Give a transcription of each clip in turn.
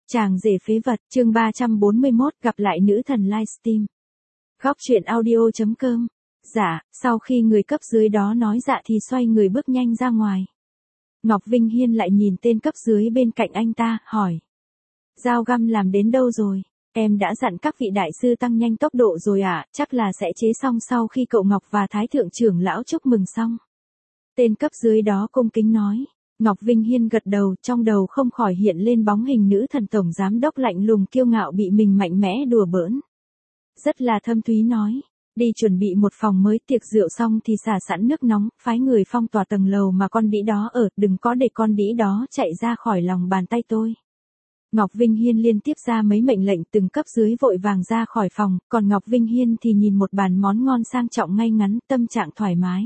Chàng rể phế vật, chương 341, gặp lại nữ thần livestream. Góc truyện audio.com. Dạ, sau khi người cấp dưới đó nói dạ thì xoay người bước nhanh ra ngoài. Ngọc Vinh Hiên lại nhìn tên cấp dưới bên cạnh anh ta, hỏi. Dao găm làm đến đâu rồi? Em đã dặn các vị đại sư tăng nhanh tốc độ rồi ạ, chắc là sẽ chế xong sau khi cậu Ngọc và Thái Thượng trưởng lão chúc mừng xong. Tên cấp dưới đó cung kính nói. Ngọc Vinh Hiên gật đầu, trong đầu không khỏi hiện lên bóng hình nữ thần tổng giám đốc lạnh lùng kiêu ngạo bị mình mạnh mẽ đùa bỡn. Rất là thâm thúy nói, đi chuẩn bị một phòng mới, tiệc rượu xong thì xả sẵn nước nóng, phái người phong tỏa tầng lầu mà con đĩ đó ở, đừng có để con đĩ đó chạy ra khỏi lòng bàn tay tôi. Ngọc Vinh Hiên liên tiếp ra mấy mệnh lệnh, từng cấp dưới vội vàng ra khỏi phòng, còn Ngọc Vinh Hiên thì nhìn một bàn món ngon sang trọng ngay ngắn, tâm trạng thoải mái.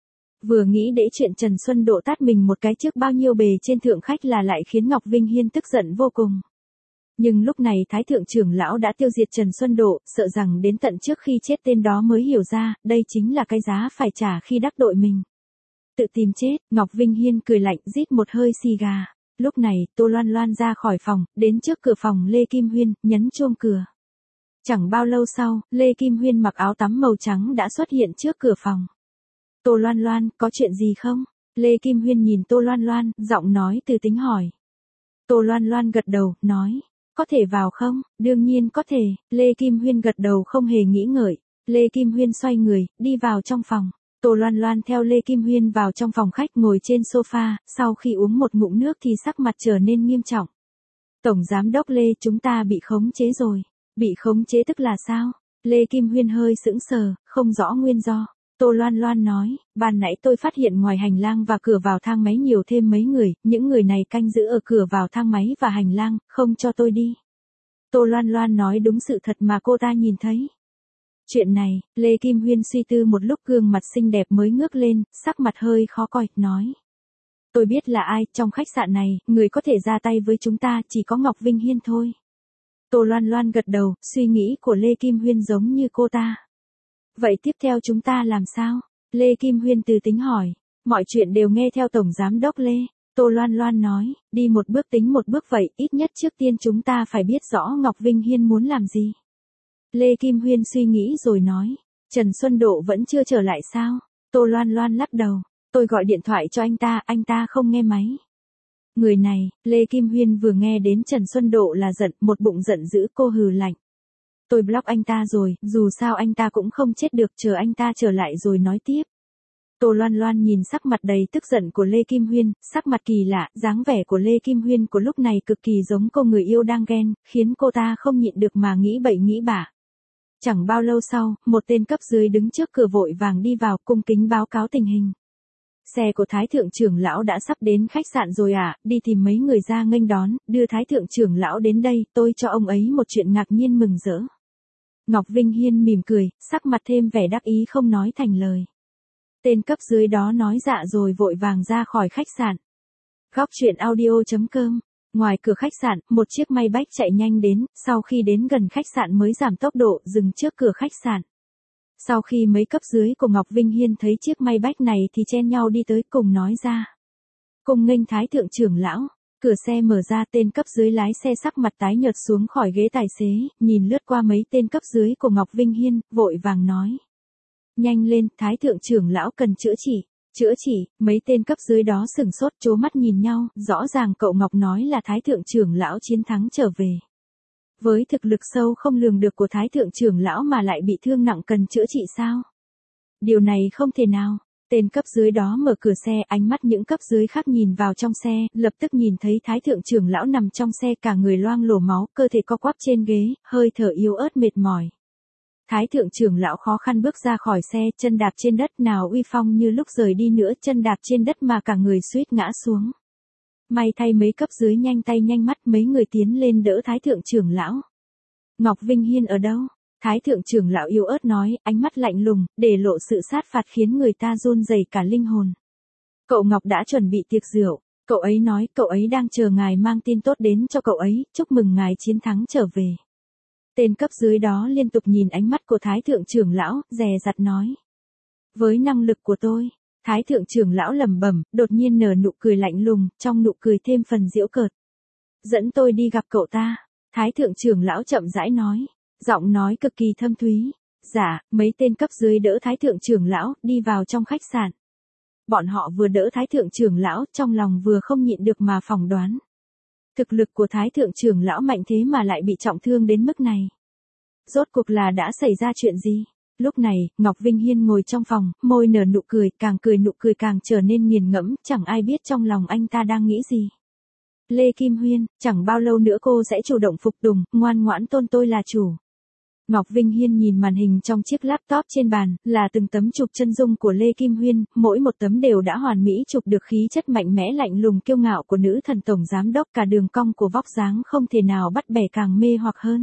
Vừa nghĩ đến chuyện Trần Xuân Độ tát mình một cái trước bao nhiêu bề trên thượng khách là lại khiến Ngọc Vinh Hiên tức giận vô cùng. Nhưng lúc này Thái Thượng trưởng lão đã tiêu diệt Trần Xuân Độ, sợ rằng đến tận trước khi chết tên đó mới hiểu ra, đây chính là cái giá phải trả khi đắc tội mình. Tự tìm chết, Ngọc Vinh Hiên cười lạnh rít một hơi xì gà. Lúc này, Tô Loan Loan ra khỏi phòng, đến trước cửa phòng Lê Kim Huyên, nhấn chuông cửa. Chẳng bao lâu sau, Lê Kim Huyên mặc áo tắm màu trắng đã xuất hiện trước cửa phòng. Tô Loan Loan, có chuyện gì không? Lê Kim Huyên nhìn Tô Loan Loan, giọng nói từ tính hỏi. Tô Loan Loan gật đầu, nói, có thể vào không? Đương nhiên có thể. Lê Kim Huyên gật đầu không hề nghĩ ngợi. Lê Kim Huyên xoay người, đi vào trong phòng. Tô Loan Loan theo Lê Kim Huyên vào trong phòng khách ngồi trên sofa, sau khi uống một ngụm nước thì sắc mặt trở nên nghiêm trọng. Tổng giám đốc Lê, chúng ta bị khống chế rồi. Bị khống chế tức là sao? Lê Kim Huyên hơi sững sờ, không rõ nguyên do. Tô Loan Loan nói, ban nãy tôi phát hiện ngoài hành lang và cửa vào thang máy nhiều thêm mấy người, những người này canh giữ ở cửa vào thang máy và hành lang, không cho tôi đi. Tô Loan Loan nói đúng sự thật mà cô ta nhìn thấy. Chuyện này, Lê Kim Huyên suy tư một lúc, gương mặt xinh đẹp mới ngước lên, sắc mặt hơi khó coi, nói. Tôi biết là ai, trong khách sạn này, người có thể ra tay với chúng ta chỉ có Ngọc Vinh Hiên thôi. Tô Loan Loan gật đầu, suy nghĩ của Lê Kim Huyên giống như cô ta. Vậy tiếp theo chúng ta làm sao? Lê Kim Huyên từ tính hỏi. Mọi chuyện đều nghe theo Tổng Giám đốc Lê. Tô Loan Loan nói, đi một bước tính một bước vậy, ít nhất trước tiên chúng ta phải biết rõ Ngọc Vinh Hiên muốn làm gì. Lê Kim Huyên suy nghĩ rồi nói, Trần Xuân Độ vẫn chưa trở lại sao? Tô Loan Loan lắc đầu, tôi gọi điện thoại cho anh ta không nghe máy. Người này, Lê Kim Huyên vừa nghe đến Trần Xuân Độ là giận, một bụng giận dữ, cô hừ lạnh. Tôi block anh ta rồi, dù sao anh ta cũng không chết được, chờ anh ta trở lại rồi nói tiếp. Tô Loan Loan nhìn sắc mặt đầy tức giận của Lê Kim Huyên, sắc mặt kỳ lạ, dáng vẻ của Lê Kim Huyên của lúc này cực kỳ giống cô người yêu đang ghen, khiến cô ta không nhịn được mà nghĩ bậy nghĩ bạ. Chẳng bao lâu sau, một tên cấp dưới đứng trước cửa vội vàng đi vào, cung kính báo cáo tình hình. Xe của Thái Thượng trưởng lão đã sắp đến khách sạn rồi ạ, đi tìm mấy người ra nghênh đón, đưa Thái Thượng trưởng lão đến đây, tôi cho ông ấy một chuyện ngạc nhiên mừng rỡ. Ngọc Vinh Hiên mỉm cười, sắc mặt thêm vẻ đắc ý không nói thành lời. Tên cấp dưới đó nói dạ rồi vội vàng ra khỏi khách sạn. Góc truyện audio.com. Ngoài cửa khách sạn, một chiếc Maybach chạy nhanh đến, sau khi đến gần khách sạn mới giảm tốc độ, dừng trước cửa khách sạn. Sau khi mấy cấp dưới của Ngọc Vinh Hiên thấy chiếc Maybach này thì chen nhau đi tới cùng nói ra. Cùng nghênh Thái Thượng trưởng lão. Cửa xe mở ra, tên cấp dưới lái xe sắc mặt tái nhợt xuống khỏi ghế tài xế, nhìn lướt qua mấy tên cấp dưới của Ngọc Vinh Hiên, vội vàng nói. Nhanh lên, Thái Thượng trưởng lão cần chữa trị. Chữa trị, mấy tên cấp dưới đó sửng sốt trố mắt nhìn nhau, rõ ràng cậu Ngọc nói là Thái Thượng trưởng lão chiến thắng trở về. Với thực lực sâu không lường được của Thái Thượng trưởng lão mà lại bị thương nặng cần chữa trị sao? Điều này không thể nào. Tên cấp dưới đó mở cửa xe, ánh mắt những cấp dưới khác nhìn vào trong xe, lập tức nhìn thấy Thái Thượng trưởng lão nằm trong xe cả người loang lổ máu, cơ thể co quắp trên ghế, hơi thở yếu ớt mệt mỏi. Thái Thượng trưởng lão khó khăn bước ra khỏi xe, chân đạp trên đất, nào uy phong như lúc rời đi nữa, chân đạp trên đất mà cả người suýt ngã xuống. May thay mấy cấp dưới nhanh tay nhanh mắt, mấy người tiến lên đỡ Thái Thượng trưởng lão. Ngọc Vinh Hiên ở đâu? Thái Thượng trưởng lão yếu ớt nói, ánh mắt lạnh lùng, để lộ sự sát phạt khiến người ta run rẩy cả linh hồn. Cậu Ngọc đã chuẩn bị tiệc rượu, cậu ấy nói cậu ấy đang chờ ngài mang tin tốt đến cho cậu ấy, chúc mừng ngài chiến thắng trở về. Tên cấp dưới đó liên tục nhìn ánh mắt của Thái Thượng trưởng lão, dè dặt nói. Với năng lực của tôi, Thái Thượng trưởng lão lẩm bẩm, đột nhiên nở nụ cười lạnh lùng, trong nụ cười thêm phần giễu cợt. Dẫn tôi đi gặp cậu ta. Thái thượng trưởng lão chậm rãi nói. Giọng nói cực kỳ thâm thúy. Dạ, mấy tên cấp dưới đỡ Thái thượng trưởng lão, đi vào trong khách sạn. Bọn họ vừa đỡ Thái thượng trưởng lão, trong lòng vừa không nhịn được mà phỏng đoán. Thực lực của Thái thượng trưởng lão mạnh thế mà lại bị trọng thương đến mức này. Rốt cuộc là đã xảy ra chuyện gì? Lúc này, Ngọc Vinh Hiên ngồi trong phòng, môi nở nụ cười nụ cười càng trở nên nghiền ngẫm, chẳng ai biết trong lòng anh ta đang nghĩ gì. Lê Kim Huyên, chẳng bao lâu nữa cô sẽ chủ động phục tùng, ngoan ngoãn tôn tôi là chủ. Ngọc Vinh Hiên nhìn màn hình trong chiếc laptop trên bàn, là từng tấm chụp chân dung của Lê Kim Huyên, mỗi một tấm đều đã hoàn mỹ chụp được khí chất mạnh mẽ lạnh lùng kiêu ngạo của nữ thần tổng giám đốc, cả đường cong của vóc dáng không thể nào bắt bẻ càng mê hoặc hơn.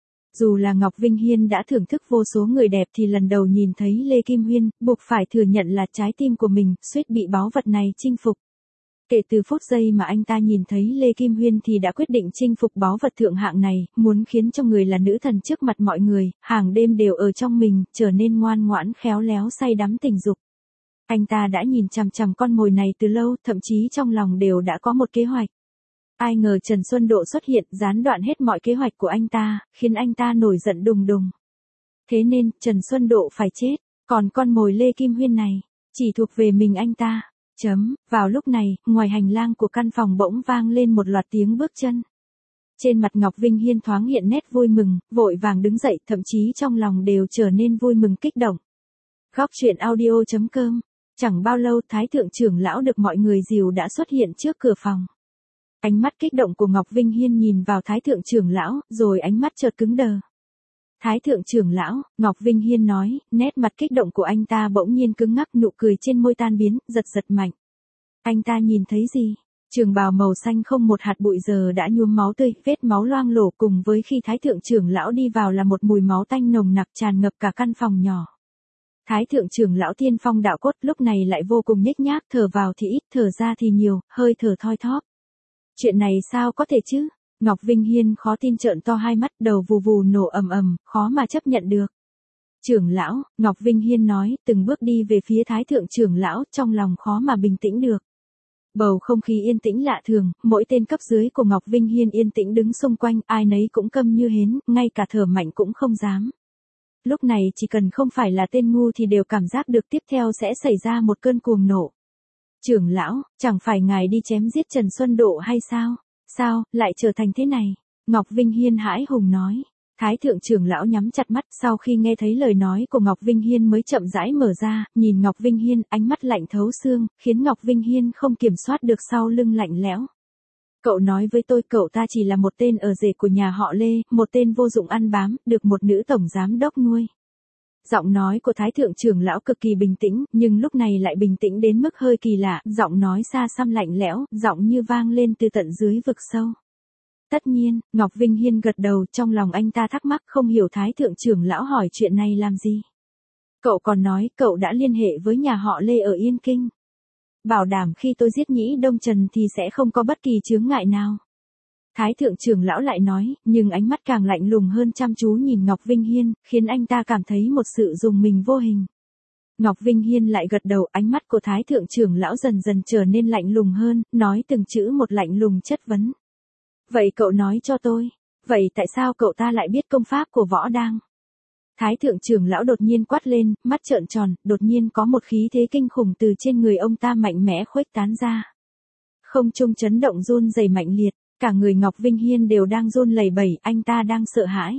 Dù là Ngọc Vinh Hiên đã thưởng thức vô số người đẹp thì lần đầu nhìn thấy Lê Kim Huyên, buộc phải thừa nhận là trái tim của mình suýt bị báu vật này chinh phục. Kể từ phút giây mà anh ta nhìn thấy Lê Kim Huyên thì đã quyết định chinh phục báu vật thượng hạng này, muốn khiến cho người là nữ thần trước mặt mọi người, hàng đêm đều ở trong mình, trở nên ngoan ngoãn khéo léo say đắm tình dục. Anh ta đã nhìn chằm chằm con mồi này từ lâu, thậm chí trong lòng đều đã có một kế hoạch. Ai ngờ Trần Xuân Độ xuất hiện, gián đoạn hết mọi kế hoạch của anh ta, khiến anh ta nổi giận đùng đùng. Thế nên, Trần Xuân Độ phải chết, còn con mồi Lê Kim Huyên này, chỉ thuộc về mình anh ta. Vào lúc này, ngoài hành lang của căn phòng bỗng vang lên một loạt tiếng bước chân. Trên mặt Ngọc Vinh Hiên thoáng hiện nét vui mừng, vội vàng đứng dậy, thậm chí trong lòng đều trở nên vui mừng kích động. Góc truyện audio.com. Chẳng bao lâu Thái thượng trưởng lão được mọi người dìu đã xuất hiện trước cửa phòng. Ánh mắt kích động của Ngọc Vinh Hiên nhìn vào Thái thượng trưởng lão, rồi ánh mắt chợt cứng đờ. Thái thượng trưởng lão, Ngọc Vinh Hiên nói, nét mặt kích động của anh ta bỗng nhiên cứng ngắc, nụ cười trên môi tan biến, giật mạnh. Anh ta nhìn thấy gì? Trường bào màu xanh không một hạt bụi giờ đã nhuốm máu tươi, vết máu loang lổ, cùng với khi Thái thượng trưởng lão đi vào là một mùi máu tanh nồng nặc tràn ngập cả căn phòng nhỏ. Thái thượng trưởng lão tiên phong đạo cốt lúc này lại vô cùng nhếch nhác, thở vào thì ít, thở ra thì nhiều, hơi thở thoi thóp. Chuyện này sao có thể chứ? Ngọc Vinh Hiên khó tin trợn to hai mắt, đầu vù vù nổ ầm ầm, khó mà chấp nhận được. Trưởng lão, Ngọc Vinh Hiên nói, từng bước đi về phía Thái thượng trưởng lão, trong lòng khó mà bình tĩnh được. Bầu không khí yên tĩnh lạ thường, mỗi tên cấp dưới của Ngọc Vinh Hiên yên tĩnh đứng xung quanh, ai nấy cũng câm như hến, ngay cả thở mạnh cũng không dám. Lúc này chỉ cần không phải là tên ngu thì đều cảm giác được tiếp theo sẽ xảy ra một cơn cuồng nộ. Trưởng lão, chẳng phải ngài đi chém giết Trần Xuân Độ hay sao? Sao, lại trở thành thế này? Ngọc Vinh Hiên hãi hùng nói. Thái thượng trưởng lão nhắm chặt mắt, sau khi nghe thấy lời nói của Ngọc Vinh Hiên mới chậm rãi mở ra, nhìn Ngọc Vinh Hiên, ánh mắt lạnh thấu xương, khiến Ngọc Vinh Hiên không kiểm soát được sau lưng lạnh lẽo. Cậu nói với tôi cậu ta chỉ là một tên ở rể của nhà họ Lê, một tên vô dụng ăn bám, được một nữ tổng giám đốc nuôi. Giọng nói của Thái thượng trưởng lão cực kỳ bình tĩnh, nhưng lúc này lại bình tĩnh đến mức hơi kỳ lạ, giọng nói xa xăm lạnh lẽo, giọng như vang lên từ tận dưới vực sâu. Tất nhiên, Ngọc Vinh Hiên gật đầu, trong lòng anh ta thắc mắc không hiểu Thái thượng trưởng lão hỏi chuyện này làm gì. Cậu còn nói cậu đã liên hệ với nhà họ Lê ở Yên Kinh. Bảo đảm khi tôi giết Nhĩ Đông Trần thì sẽ không có bất kỳ chướng ngại nào. Thái thượng trưởng lão lại nói, nhưng ánh mắt càng lạnh lùng hơn, chăm chú nhìn Ngọc Vinh Hiên, khiến anh ta cảm thấy một sự rùng mình vô hình. Ngọc Vinh Hiên lại gật đầu, ánh mắt của Thái thượng trưởng lão dần dần trở nên lạnh lùng hơn, nói từng chữ một lạnh lùng chất vấn. Vậy cậu nói cho tôi, vậy tại sao cậu ta lại biết công pháp của Võ Đang? Thái thượng trưởng lão đột nhiên quát lên, mắt trợn tròn, đột nhiên có một khí thế kinh khủng từ trên người ông ta mạnh mẽ khuếch tán ra. Không trung chấn động run rẩy mạnh liệt, cả người Ngọc Vinh Hiên đều đang run lẩy bẩy, anh ta đang sợ hãi.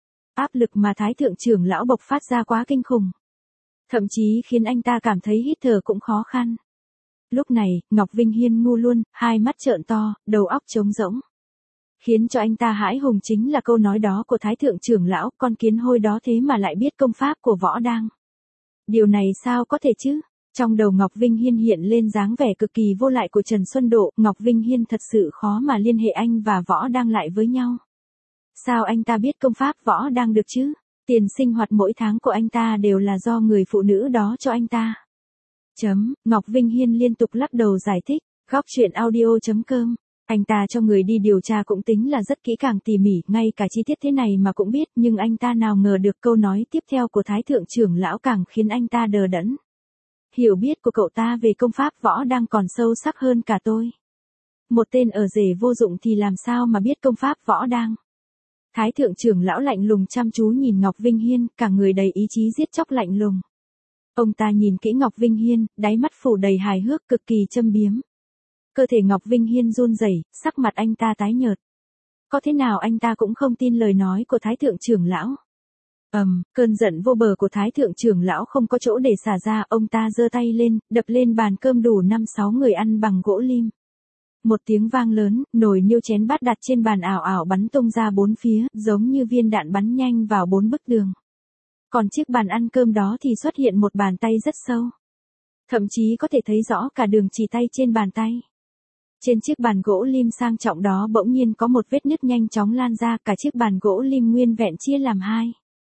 Áp lực mà Thái thượng trưởng lão bộc phát ra quá kinh khủng. Thậm chí khiến anh ta cảm thấy hít thở cũng khó khăn. Lúc này, Ngọc Vinh Hiên ngu luôn, hai mắt trợn to, đầu óc trống rỗng. Khiến cho anh ta hãi hùng chính là câu nói đó của Thái thượng trưởng lão, con kiến hôi đó thế mà lại biết công pháp của Võ Đang. Điều này sao có thể chứ? Trong đầu Ngọc Vinh Hiên hiện lên dáng vẻ cực kỳ vô lại của Trần Xuân Độ, Ngọc Vinh Hiên thật sự khó mà liên hệ anh và Võ Đang lại với nhau. Sao anh ta biết công pháp Võ Đang được chứ? Tiền sinh hoạt mỗi tháng của anh ta đều là do người phụ nữ đó cho anh ta. Ngọc Vinh Hiên liên tục lắc đầu giải thích, góc truyện audio.com. Anh ta cho người đi điều tra cũng tính là rất kỹ càng tỉ mỉ, ngay cả chi tiết thế này mà cũng biết, nhưng anh ta nào ngờ được câu nói tiếp theo của Thái thượng trưởng lão càng khiến anh ta đờ đẫn. Hiểu biết của cậu ta về công pháp Võ Đang còn sâu sắc hơn cả tôi. Một tên ở rể vô dụng thì làm sao mà biết công pháp võ đang. Thái thượng trưởng lão lạnh lùng chăm chú nhìn Ngọc Vinh Hiên, cả người đầy ý chí giết chóc lạnh lùng. Ông ta nhìn kỹ Ngọc Vinh Hiên, đáy mắt phủ đầy hài hước cực kỳ châm biếm. Cơ thể Ngọc Vinh Hiên run rẩy, sắc mặt anh ta tái nhợt. Có thế nào anh ta cũng không tin lời nói của Thái thượng trưởng lão. Cơn giận vô bờ của Thái thượng trưởng lão không có chỗ để xả ra, ông ta giơ tay lên, đập lên bàn cơm đủ 5-6 người ăn bằng gỗ lim. Một tiếng vang lớn, nồi niêu chén bát đặt trên bàn ảo ảo bắn tung ra bốn phía, giống như viên đạn bắn nhanh vào 4 bức tường. Còn chiếc bàn ăn cơm đó thì xuất hiện một bàn tay rất sâu. Thậm chí có thể thấy rõ cả đường chỉ tay trên bàn tay. Trên chiếc bàn gỗ lim sang trọng đó bỗng nhiên có một vết nứt nhanh chóng lan ra, cả chiếc bàn gỗ lim nguyên vẹn chia làm hai.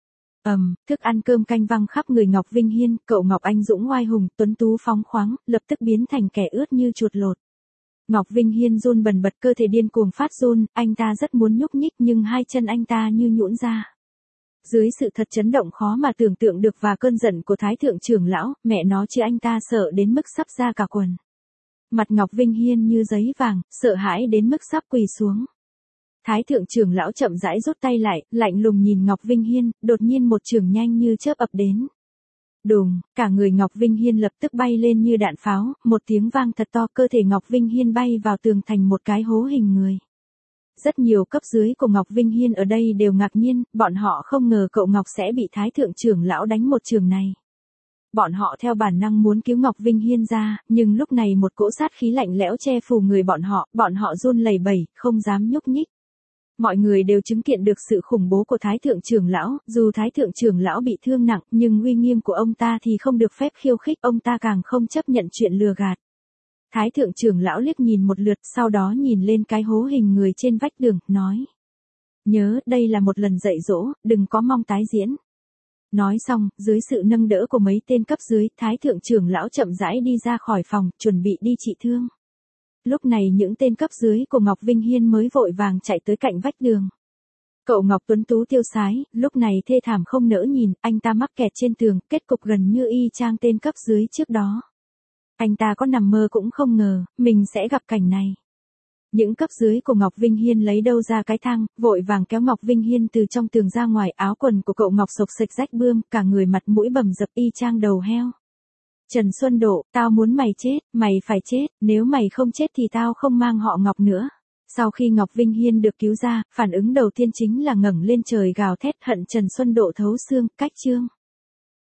Thức ăn cơm canh văng khắp người Ngọc Vinh Hiên, cậu Ngọc Anh dũng oai hùng, tuấn tú phóng khoáng, lập tức biến thành kẻ ướt như chuột lột. Ngọc Vinh Hiên run bần bật, cơ thể điên cuồng phát run, anh ta rất muốn nhúc nhích nhưng hai chân anh ta như nhũn ra. Dưới sự thật chấn động khó mà tưởng tượng được và cơn giận của Thái thượng trưởng lão, mẹ nó chứ anh ta sợ đến mức sắp ra cả quần. Mặt Ngọc Vinh Hiên như giấy vàng, sợ hãi đến mức sắp quỳ xuống. Thái thượng trưởng lão chậm rãi rút tay lại, lạnh lùng nhìn Ngọc Vinh Hiên, đột nhiên một chưởng nhanh như chớp ập đến. Đùng, cả người Ngọc Vinh Hiên lập tức bay lên như đạn pháo, một tiếng vang thật to, cơ thể Ngọc Vinh Hiên bay vào tường thành một cái hố hình người. Rất nhiều cấp dưới của Ngọc Vinh Hiên ở đây đều ngạc nhiên, bọn họ không ngờ cậu Ngọc sẽ bị Thái thượng trưởng lão đánh một chưởng này. Bọn họ theo bản năng muốn cứu Ngọc Vinh Hiên ra, nhưng lúc này một cỗ sát khí lạnh lẽo che phủ người bọn họ run lẩy bẩy, không dám nhúc nhích. Mọi người đều chứng kiến được sự khủng bố của Thái thượng trưởng lão, dù Thái thượng trưởng lão bị thương nặng, nhưng uy nghiêm của ông ta thì không được phép khiêu khích, ông ta càng không chấp nhận chuyện lừa gạt. Thái thượng trưởng lão liếc nhìn một lượt, sau đó nhìn lên cái hố hình người trên vách tường, nói: "Nhớ, đây là một lần dạy dỗ, đừng có mong tái diễn." Nói xong, dưới sự nâng đỡ của mấy tên cấp dưới, Thái thượng trưởng lão chậm rãi đi ra khỏi phòng, chuẩn bị đi trị thương. Lúc này những tên cấp dưới của Ngọc Vinh Hiên mới vội vàng chạy tới cạnh vách tường. Cậu Ngọc tuấn tú tiêu sái, lúc này thê thảm không nỡ nhìn, anh ta mắc kẹt trên tường, kết cục gần như y chang tên cấp dưới trước đó. Anh ta có nằm mơ cũng không ngờ, mình sẽ gặp cảnh này. Những cấp dưới của Ngọc Vinh Hiên lấy đâu ra cái thang, vội vàng kéo Ngọc Vinh Hiên từ trong tường ra ngoài, áo quần của cậu Ngọc xộc xệch rách bươm, cả người mặt mũi bầm dập y chang đầu heo. "Trần Xuân Độ, tao muốn mày chết, mày phải chết, nếu mày không chết thì tao không mang họ Ngọc nữa." Sau khi Ngọc Vinh Hiên được cứu ra, phản ứng đầu tiên chính là ngẩng lên trời gào thét hận Trần Xuân Độ thấu xương, cách chương.